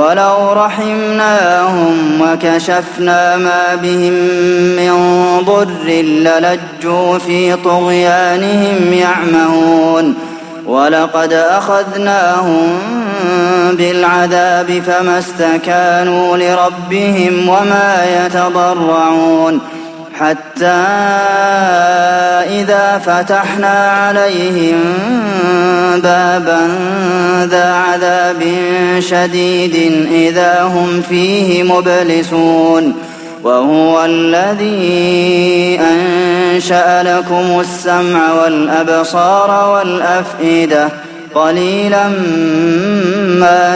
ولو رحمناهم وكشفنا ما بهم من ضر للجوا في طغيانهم يعمهون ولقد أخذناهم بالعذاب فما استكانوا لربهم وما يتضرعون حتى إذا فتحنا عليهم بابا ذا عذاب شديد إذا هم فيه مبلسون وهو الذي أنشأ لكم السمع والأبصار والأفئدة قليلا ما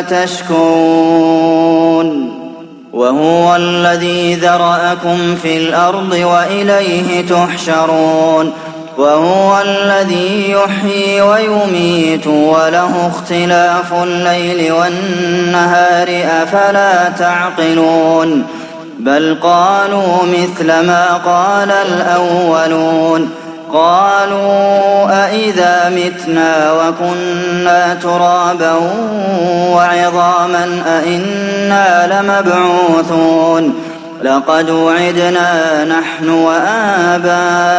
تشكرون وهو الذي ذرأكم في الأرض وإليه تحشرون وهو الذي يحيي ويميت وله اختلاف الليل والنهار أفلا تعقلون بل قالوا مثل ما قال الأولون قالوا أئذا متنا وكنا ترابا وعظاما أئنا لمبعوثون لقد وعدنا نحن وآباؤنا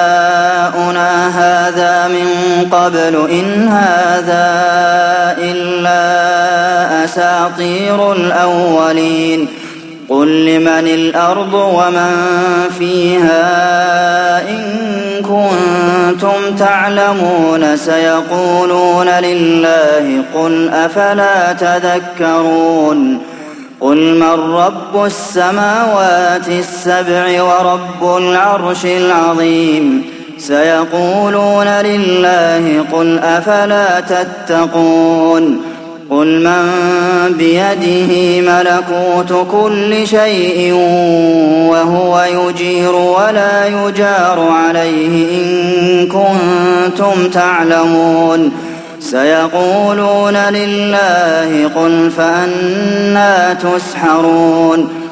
هذا من قبل إن هذا إلا أساطير الأولين قل لمن الأرض ومن فيها إن كنتم تعلمون سيقولون لله قل أفلا تذكرون قل من رب السماوات السبع ورب العرش العظيم سيقولون لله قل أفلا تتقون قل من بيده ملكوت كل شيء وهو يجير ولا يجار عليه إن كنتم تعلمون سيقولون لله قل فأنى تسحرون